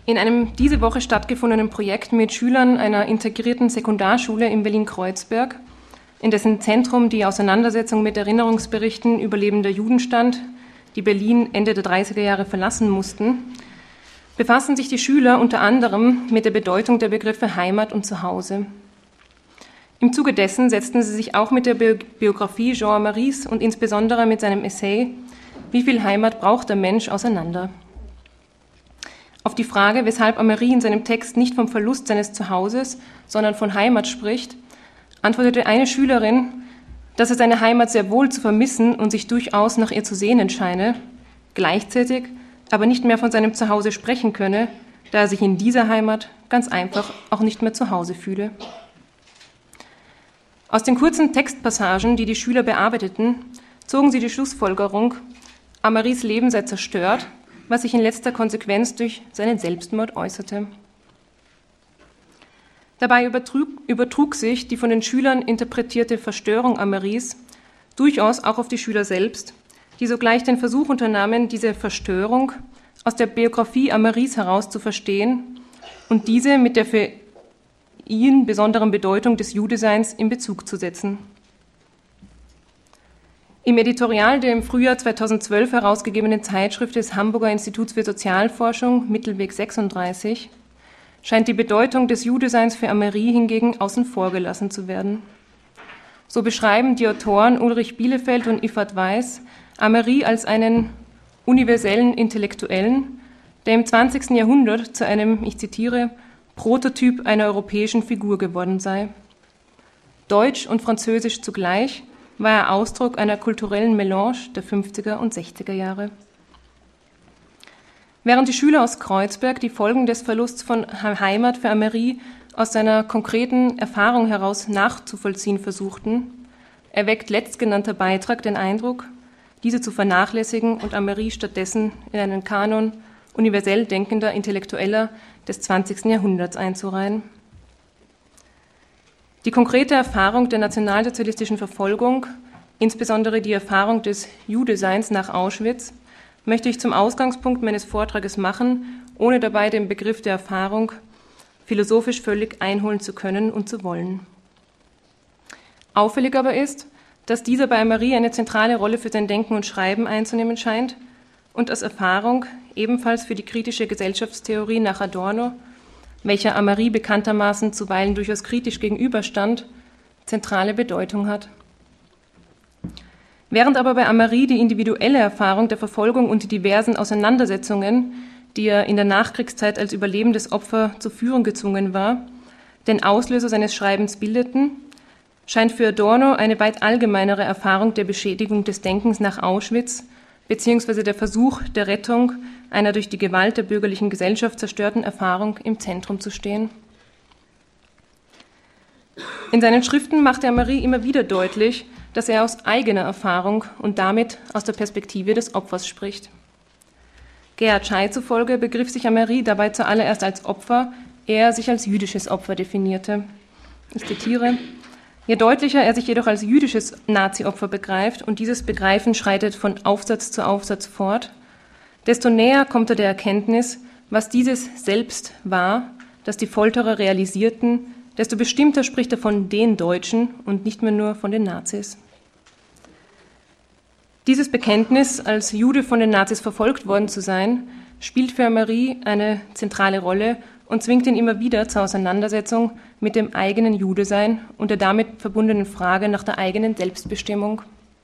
In einem diese Woche stattgefundenen Projekt mit Schülern einer integrierten Sekundarschule in Berlin-Kreuzberg, in dessen Zentrum die Auseinandersetzung mit Erinnerungsberichten überlebender Juden stand, die Berlin Ende der 30er Jahre verlassen mussten, befassen sich die Schüler unter anderem mit der Bedeutung der Begriffe Heimat und Zuhause. Im Zuge dessen setzten sie sich auch mit der Biografie Jean Amaris und insbesondere mit seinem Essay »Wie viel Heimat braucht der Mensch?« auseinander. Auf die Frage, weshalb Ameri in seinem Text nicht vom Verlust seines Zuhauses, sondern von Heimat spricht, antwortete eine Schülerin, dass er seine Heimat sehr wohl zu vermissen und sich durchaus nach ihr zu sehnen scheine, gleichzeitig aber nicht mehr von seinem Zuhause sprechen könne, da er sich in dieser Heimat ganz einfach auch nicht mehr zu Hause fühle. Aus den kurzen Textpassagen, die die Schüler bearbeiteten, zogen sie die Schlussfolgerung, Ameris Leben sei zerstört, was sich in letzter Konsequenz durch seinen Selbstmord äußerte. Dabei übertrug sich die von den Schülern interpretierte Verstörung Ameris durchaus auch auf die Schüler selbst, die sogleich den Versuch unternahmen, diese Verstörung aus der Biografie Ameris heraus zu verstehen und diese mit der für ihn besonderen Bedeutung des Judeseins in Bezug zu setzen. Im Editorial der im Frühjahr 2012 herausgegebenen Zeitschrift des Hamburger Instituts für Sozialforschung, Mittelweg 36, scheint die Bedeutung des Judeseins für Ameri hingegen außen vor gelassen zu werden. So beschreiben die Autoren Ulrich Bielefeld und Iffert Weiß Ameri als einen universellen Intellektuellen, der im 20. Jahrhundert zu einem, ich zitiere, Prototyp einer europäischen Figur geworden sei. Deutsch und Französisch zugleich war er Ausdruck einer kulturellen Melange der 50er und 60er Jahre. Während die Schüler aus Kreuzberg die Folgen des Verlusts von Heimat für Ameri aus seiner konkreten Erfahrung heraus nachzuvollziehen versuchten, erweckt letztgenannter Beitrag den Eindruck, diese zu vernachlässigen und Ameri stattdessen in einen Kanon universell denkender Intellektueller des 20. Jahrhunderts einzureihen. Die konkrete Erfahrung der nationalsozialistischen Verfolgung, insbesondere die Erfahrung des Judeseins nach Auschwitz, möchte ich zum Ausgangspunkt meines Vortrages machen, ohne dabei den Begriff der Erfahrung philosophisch völlig einholen zu können und zu wollen. Auffällig aber ist, dass dieser bei Ameri eine zentrale Rolle für sein Denken und Schreiben einzunehmen scheint und als Erfahrung ebenfalls für die kritische Gesellschaftstheorie nach Adorno, welcher Ameri bekanntermaßen zuweilen durchaus kritisch gegenüberstand, zentrale Bedeutung hat. Während aber bei Ameri die individuelle Erfahrung der Verfolgung und die diversen Auseinandersetzungen, die er in der Nachkriegszeit als überlebendes Opfer zu führen gezwungen war, den Auslöser seines Schreibens bildeten, scheint für Adorno eine weit allgemeinere Erfahrung der Beschädigung des Denkens nach Auschwitz beziehungsweise der Versuch der Rettung einer durch die Gewalt der bürgerlichen Gesellschaft zerstörten Erfahrung im Zentrum zu stehen. In seinen Schriften machte Ameri immer wieder deutlich, dass er aus eigener Erfahrung und damit aus der Perspektive des Opfers spricht. Gerhard Schey zufolge begriff sich Ameri dabei zuallererst als Opfer, er sich als jüdisches Opfer definierte. Ich zitiere: Je deutlicher er sich jedoch als jüdisches Nazi-Opfer begreift und dieses Begreifen schreitet von Aufsatz zu Aufsatz fort, desto näher kommt er der Erkenntnis, was dieses selbst war, das die Folterer realisierten, desto bestimmter spricht er von den Deutschen und nicht mehr nur von den Nazis. Dieses Bekenntnis, als Jude von den Nazis verfolgt worden zu sein, spielt für Ameri eine zentrale Rolle und zwingt ihn immer wieder zur Auseinandersetzung mit dem eigenen Judesein und der damit verbundenen Frage nach der eigenen Selbstbestimmung.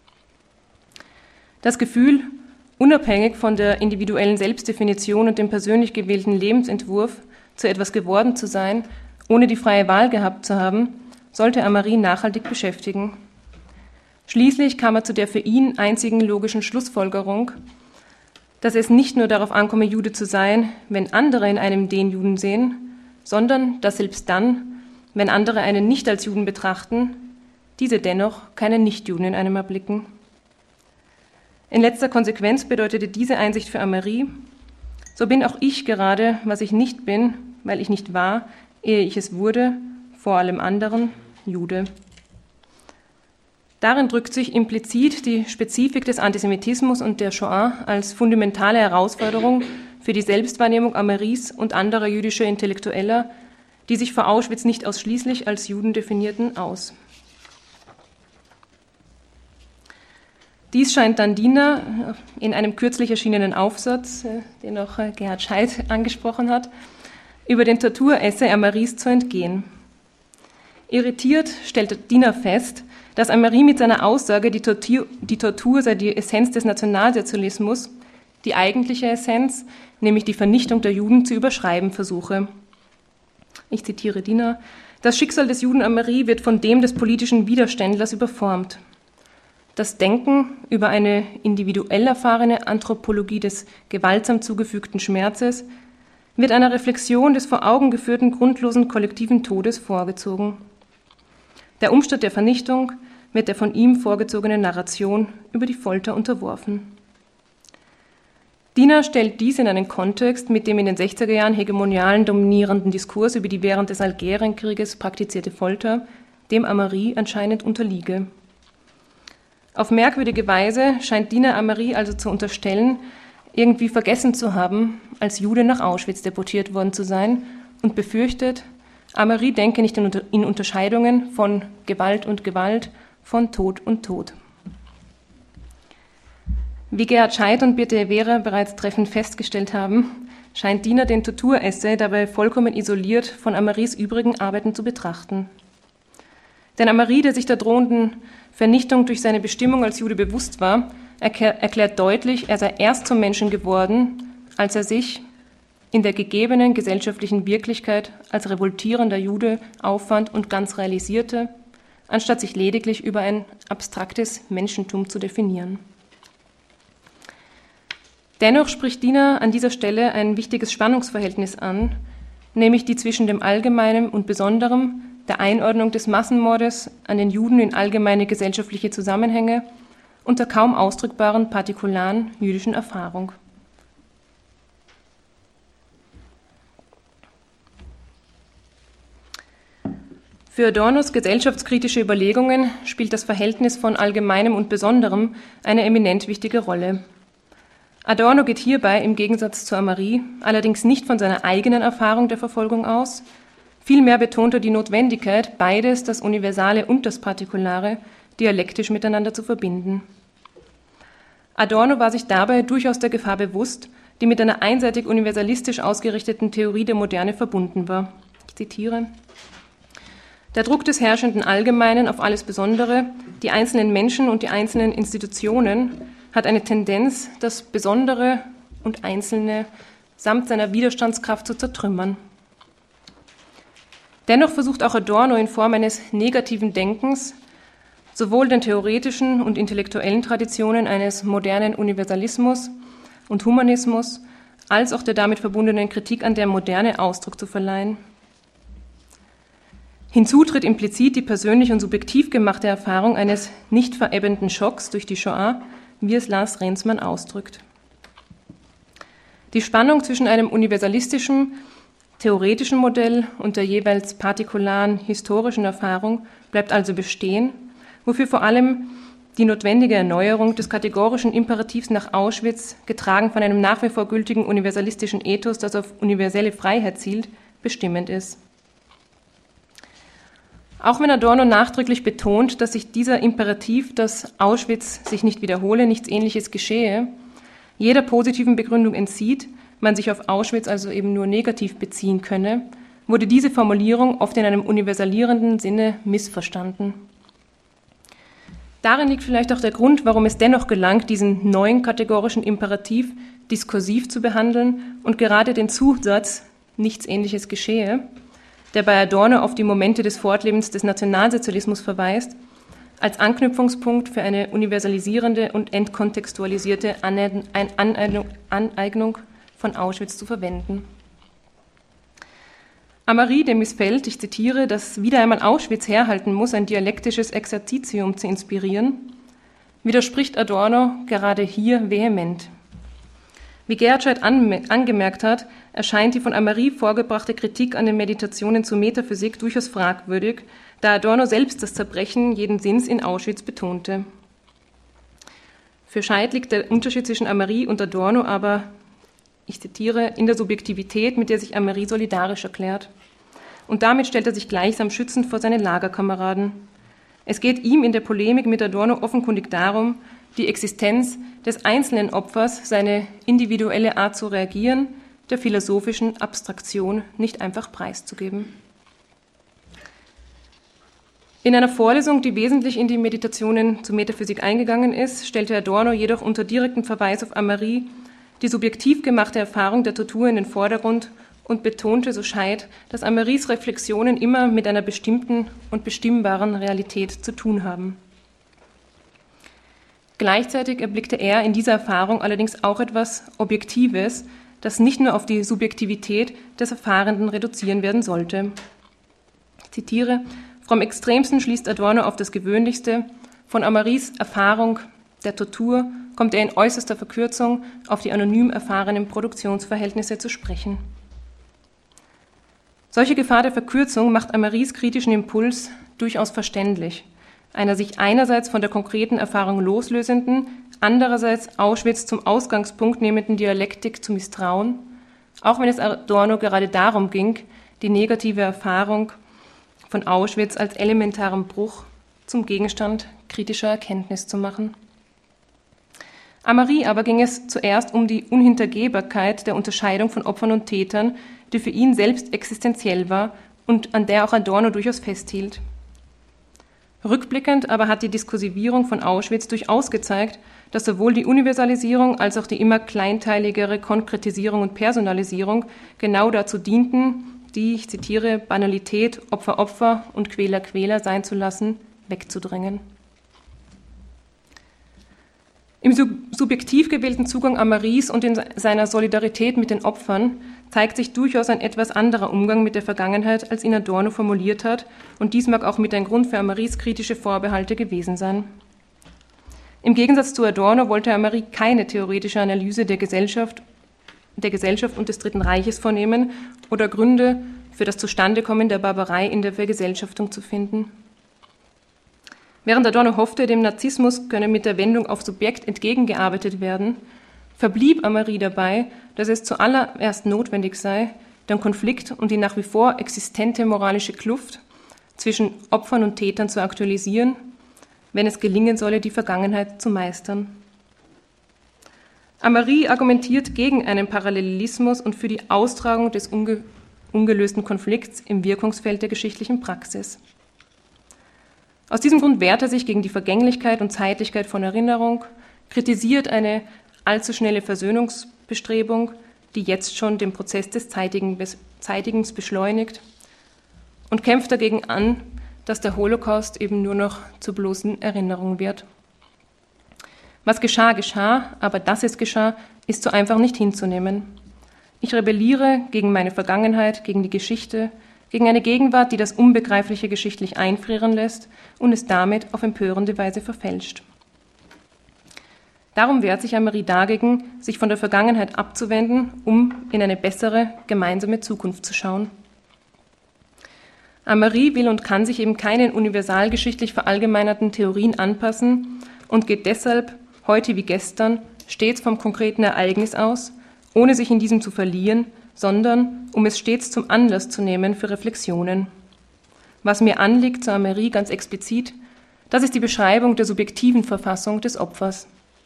Das Gefühl, unabhängig von der individuellen Selbstdefinition und dem persönlich gewählten Lebensentwurf zu etwas geworden zu sein, ohne die freie Wahl gehabt zu haben, sollte Ameri nachhaltig beschäftigen. Schließlich kam er zu der für ihn einzigen logischen Schlussfolgerung, dass es nicht nur darauf ankomme, Jude zu sein, wenn andere in einem den Juden sehen, sondern dass selbst dann, wenn andere einen nicht als Juden betrachten, diese dennoch keinen Nichtjuden in einem erblicken. In letzter Konsequenz bedeutete diese Einsicht für Ameri: So bin auch ich gerade, was ich nicht bin, weil ich nicht war, ehe ich es wurde, vor allem anderen, Jude. Darin drückt sich implizit die Spezifik des Antisemitismus und der Shoah als fundamentale Herausforderung für die Selbstwahrnehmung Ameries und anderer jüdischer Intellektueller, die sich vor Auschwitz nicht ausschließlich als Juden definierten, aus. Dies scheint dann Diener in einem kürzlich erschienenen Aufsatz, den auch Gerhard Scheidt angesprochen hat, über den Torturessay Ameries zu entgehen. Irritiert stellt Diener fest, dass Amerie mit seiner Aussage, die Tortur sei die Essenz des Nationalsozialismus, die eigentliche Essenz, nämlich die Vernichtung der Juden, zu überschreiben versuche. Ich zitiere Diener: Das Schicksal des Juden Amerie wird von dem des politischen Widerständlers überformt. Das Denken über eine individuell erfahrene Anthropologie des gewaltsam zugefügten Schmerzes wird einer Reflexion des vor Augen geführten grundlosen kollektiven Todes vorgezogen. Der Umstand der Vernichtung wird der von ihm vorgezogenen Narration über die Folter unterworfen. Diener stellt dies in einen Kontext mit dem in den 60er Jahren hegemonialen dominierenden Diskurs über die während des Algerienkrieges praktizierte Folter, dem Amerie anscheinend unterliege. Auf merkwürdige Weise scheint Diener Amerie also zu unterstellen, irgendwie vergessen zu haben, als Jude nach Auschwitz deportiert worden zu sein, und befürchtet, Amerie denke nicht in Unterscheidungen von Gewalt und Gewalt, von Tod und Tod. Wie Gerhard Scheidt und Birte Evera bereits treffend festgestellt haben, scheint Diener den Torturessay dabei vollkommen isoliert von Ameries übrigen Arbeiten zu betrachten. Denn Amerie, der sich der drohenden Vernichtung durch seine Bestimmung als Jude bewusst war, erklärt deutlich, er sei erst zum Menschen geworden, als er sich in der gegebenen gesellschaftlichen Wirklichkeit als revoltierender Jude auffand und ganz realisierte, anstatt sich lediglich über ein abstraktes Menschentum zu definieren. Dennoch spricht Diener an dieser Stelle ein wichtiges Spannungsverhältnis an, nämlich die zwischen dem Allgemeinen und Besonderem, der Einordnung des Massenmordes an den Juden in allgemeine gesellschaftliche Zusammenhänge und der kaum ausdrückbaren partikularen jüdischen Erfahrung. Für Adornos gesellschaftskritische Überlegungen spielt das Verhältnis von Allgemeinem und Besonderem eine eminent wichtige Rolle. Adorno geht hierbei im Gegensatz zu Amerie allerdings nicht von seiner eigenen Erfahrung der Verfolgung aus, vielmehr betont er die Notwendigkeit, beides, das Universale und das Partikulare, dialektisch miteinander zu verbinden. Adorno war sich dabei durchaus der Gefahr bewusst, die mit einer einseitig universalistisch ausgerichteten Theorie der Moderne verbunden war. Ich zitiere: Der Druck des herrschenden Allgemeinen auf alles Besondere, die einzelnen Menschen und die einzelnen Institutionen hat eine Tendenz, das Besondere und Einzelne samt seiner Widerstandskraft zu zertrümmern. Dennoch versucht auch Adorno in Form eines negativen Denkens sowohl den theoretischen und intellektuellen Traditionen eines modernen Universalismus und Humanismus als auch der damit verbundenen Kritik an der Moderne Ausdruck zu verleihen. Hinzu tritt implizit die persönlich und subjektiv gemachte Erfahrung eines nicht verebbenden Schocks durch die Shoah, wie es Lars Rensmann ausdrückt. Die Spannung zwischen einem universalistischen, theoretischen Modell und der jeweils partikularen historischen Erfahrung bleibt also bestehen, wofür vor allem die notwendige Erneuerung des kategorischen Imperativs nach Auschwitz, getragen von einem nach wie vor gültigen universalistischen Ethos, das auf universelle Freiheit zielt, bestimmend ist. Auch wenn Adorno nachdrücklich betont, dass sich dieser Imperativ, dass Auschwitz sich nicht wiederhole, nichts Ähnliches geschehe, jeder positiven Begründung entzieht, man sich auf Auschwitz also eben nur negativ beziehen könne, wurde diese Formulierung oft in einem universalierenden Sinne missverstanden. Darin liegt vielleicht auch der Grund, warum es dennoch gelangt, diesen neuen kategorischen Imperativ diskursiv zu behandeln und gerade den Zusatz nichts Ähnliches geschehe, der bei Adorno auf die Momente des Fortlebens des Nationalsozialismus verweist, als Anknüpfungspunkt für eine universalisierende und entkontextualisierte Aneignung von Auschwitz zu verwenden. Amerie, dem missfällt, ich zitiere, dass wieder einmal Auschwitz herhalten muss, ein dialektisches Exerzitium zu inspirieren, widerspricht Adorno gerade hier vehement. Wie Gerhard Scheidt angemerkt hat, erscheint die von Amerie vorgebrachte Kritik an den Meditationen zur Metaphysik durchaus fragwürdig, da Adorno selbst das Zerbrechen jeden Sinns in Auschwitz betonte. Für Scheidt liegt der Unterschied zwischen Amerie und Adorno aber ich zitiere, in der Subjektivität, mit der sich Ameri solidarisch erklärt. Und damit stellt er sich gleichsam schützend vor seine Lagerkameraden. Es geht ihm in der Polemik mit Adorno offenkundig darum, die Existenz des einzelnen Opfers, seine individuelle Art zu reagieren, der philosophischen Abstraktion nicht einfach preiszugeben. In einer Vorlesung, die wesentlich in die Meditationen zur Metaphysik eingegangen ist, stellte Adorno jedoch unter direktem Verweis auf Ameri die subjektiv gemachte Erfahrung der Tortur in den Vordergrund und betonte so Scheid, dass Ameris Reflexionen immer mit einer bestimmten und bestimmbaren Realität zu tun haben. Gleichzeitig erblickte er in dieser Erfahrung allerdings auch etwas Objektives, das nicht nur auf die Subjektivität des Erfahrenden reduzieren werden sollte. Ich zitiere: Vom Extremsten schließt Adorno auf das Gewöhnlichste, von Ameris Erfahrung der Tortur kommt er in äußerster Verkürzung auf die anonym erfahrenen Produktionsverhältnisse zu sprechen. Solche Gefahr der Verkürzung macht Ameris kritischen Impuls durchaus verständlich, einer sich einerseits von der konkreten Erfahrung loslösenden, andererseits Auschwitz zum Ausgangspunkt nehmenden Dialektik zu misstrauen, auch wenn es Adorno gerade darum ging, die negative Erfahrung von Auschwitz als elementaren Bruch zum Gegenstand kritischer Erkenntnis zu machen. Ameri aber ging es zuerst um die Unhintergehbarkeit der Unterscheidung von Opfern und Tätern, die für ihn selbst existenziell war und an der auch Adorno durchaus festhielt. Rückblickend aber hat die Diskursivierung von Auschwitz durchaus gezeigt, dass sowohl die Universalisierung als auch die immer kleinteiligere Konkretisierung und Personalisierung genau dazu dienten, die, ich zitiere, Banalität, Opfer, Opfer und Quäler, Quäler sein zu lassen, wegzudrängen. Im subjektiv gewählten Zugang Ameris und in seiner Solidarität mit den Opfern zeigt sich durchaus ein etwas anderer Umgang mit der Vergangenheit, als ihn Adorno formuliert hat, und dies mag auch mit ein Grund für Ameris kritische Vorbehalte gewesen sein. Im Gegensatz zu Adorno wollte Ameri keine theoretische Analyse der Gesellschaft und des Dritten Reiches vornehmen oder Gründe für das Zustandekommen der Barbarei in der Vergesellschaftung zu finden. Während Adorno hoffte, dem Narzissmus könne mit der Wendung auf Subjekt entgegengearbeitet werden, verblieb Ameri dabei, dass es zuallererst notwendig sei, den Konflikt und die nach wie vor existente moralische Kluft zwischen Opfern und Tätern zu aktualisieren, wenn es gelingen solle, die Vergangenheit zu meistern. Ameri argumentiert gegen einen Parallelismus und für die Austragung des ungelösten Konflikts im Wirkungsfeld der geschichtlichen Praxis. Aus diesem Grund wehrt er sich gegen die Vergänglichkeit und Zeitlichkeit von Erinnerung, kritisiert eine allzu schnelle Versöhnungsbestrebung, die jetzt schon den Prozess des Zeitigens beschleunigt, und kämpft dagegen an, dass der Holocaust eben nur noch zur bloßen Erinnerung wird. Was geschah, geschah, aber dass es geschah, ist so einfach nicht hinzunehmen. Ich rebelliere gegen meine Vergangenheit, gegen die Geschichte, gegen eine Gegenwart, die das Unbegreifliche geschichtlich einfrieren lässt und es damit auf empörende Weise verfälscht. Darum wehrt sich Ameri dagegen, sich von der Vergangenheit abzuwenden, um in eine bessere, gemeinsame Zukunft zu schauen. Ameri will und kann sich eben keinen universalgeschichtlich verallgemeinerten Theorien anpassen und geht deshalb, heute wie gestern, stets vom konkreten Ereignis aus, ohne sich in diesem zu verlieren, sondern um es stets zum Anlass zu nehmen für Reflexionen. Was mir anliegt, so Ameri ganz explizit, das ist die Beschreibung der subjektiven Verfassung des Opfers.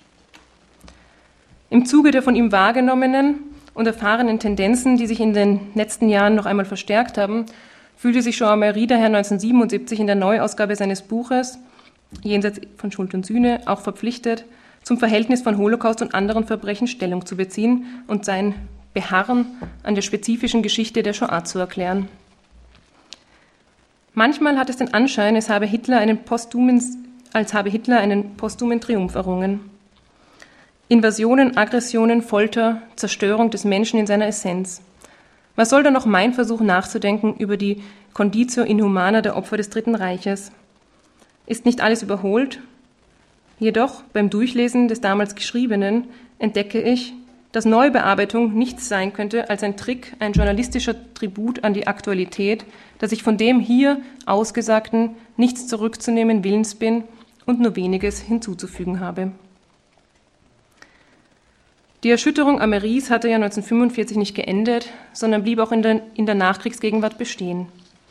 Im Zuge der von ihm wahrgenommenen und erfahrenen Tendenzen, die sich in den letzten Jahren noch einmal verstärkt haben, fühlte sich Jean Ameri daher 1977 in der Neuausgabe seines Buches Jenseits von Schuld und Sühne auch verpflichtet, zum Verhältnis von Holocaust und anderen Verbrechen Stellung zu beziehen und sein Beharren an der spezifischen Geschichte der Shoah zu erklären. Manchmal hat es den Anschein, als habe Hitler einen posthumen Triumph errungen. Invasionen, Aggressionen, Folter, Zerstörung des Menschen in seiner Essenz. Was soll da noch mein Versuch nachzudenken über die Conditio Inhumana der Opfer des Dritten Reiches? Ist nicht alles überholt? Jedoch beim Durchlesen des damals Geschriebenen entdecke ich, dass Neubearbeitung nichts sein könnte als ein Trick, ein journalistischer Tribut an die Aktualität, dass ich von dem hier Ausgesagten nichts zurückzunehmen willens bin und nur weniges hinzuzufügen habe. Die Erschütterung Ameris hatte ja 1945 nicht geendet, sondern blieb auch in der Nachkriegsgegenwart bestehen.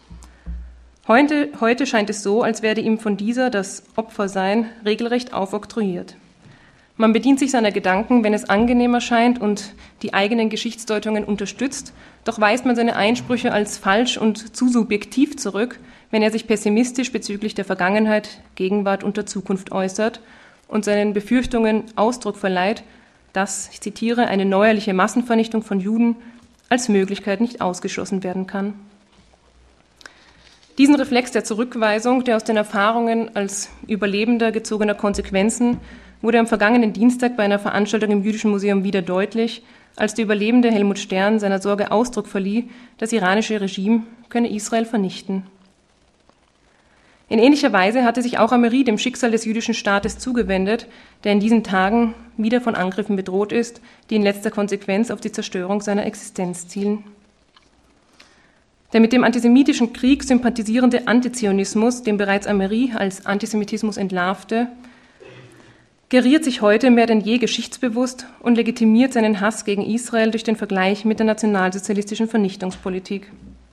Heute scheint es so, als werde ihm von dieser das Opfersein regelrecht aufoktroyiert. Man bedient sich seiner Gedanken, wenn es angenehm erscheint und die eigenen Geschichtsdeutungen unterstützt, doch weist man seine Einsprüche als falsch und zu subjektiv zurück, wenn er sich pessimistisch bezüglich der Vergangenheit, Gegenwart und der Zukunft äußert und seinen Befürchtungen Ausdruck verleiht, dass, ich zitiere, eine neuerliche Massenvernichtung von Juden als Möglichkeit nicht ausgeschlossen werden kann. Diesen Reflex der Zurückweisung, der aus den Erfahrungen als Überlebender gezogener Konsequenzen, wurde am vergangenen Dienstag bei einer Veranstaltung im Jüdischen Museum wieder deutlich, als der Überlebende Helmut Stern seiner Sorge Ausdruck verlieh, das iranische Regime könne Israel vernichten. In ähnlicher Weise hatte sich auch Ameri dem Schicksal des jüdischen Staates zugewendet, der in diesen Tagen wieder von Angriffen bedroht ist, die in letzter Konsequenz auf die Zerstörung seiner Existenz zielen. Der mit dem antisemitischen Krieg sympathisierende Antizionismus, den bereits Ameri als Antisemitismus entlarvte, geriert sich heute mehr denn je geschichtsbewusst und legitimiert seinen Hass gegen Israel durch den Vergleich mit der nationalsozialistischen Vernichtungspolitik.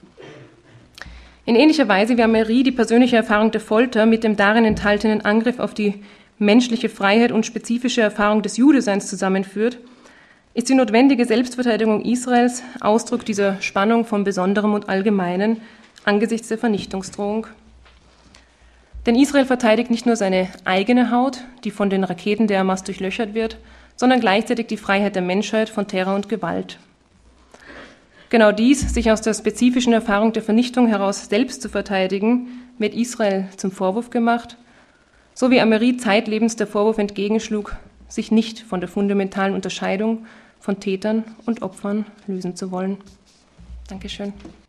In ähnlicher Weise wie Ameri die persönliche Erfahrung der Folter mit dem darin enthaltenen Angriff auf die menschliche Freiheit und spezifische Erfahrung des Judeseins zusammenführt, ist die notwendige Selbstverteidigung Israels Ausdruck dieser Spannung von Besonderem und Allgemeinen angesichts der Vernichtungsdrohung. Denn Israel verteidigt nicht nur seine eigene Haut, die von den Raketen der Hamas durchlöchert wird, sondern gleichzeitig die Freiheit der Menschheit von Terror und Gewalt. Genau dies, sich aus der spezifischen Erfahrung der Vernichtung heraus selbst zu verteidigen, wird Israel zum Vorwurf gemacht, so wie Ameri zeitlebens der Vorwurf entgegenschlug, sich nicht von der fundamentalen Unterscheidung von Tätern und Opfern lösen zu wollen. Dankeschön.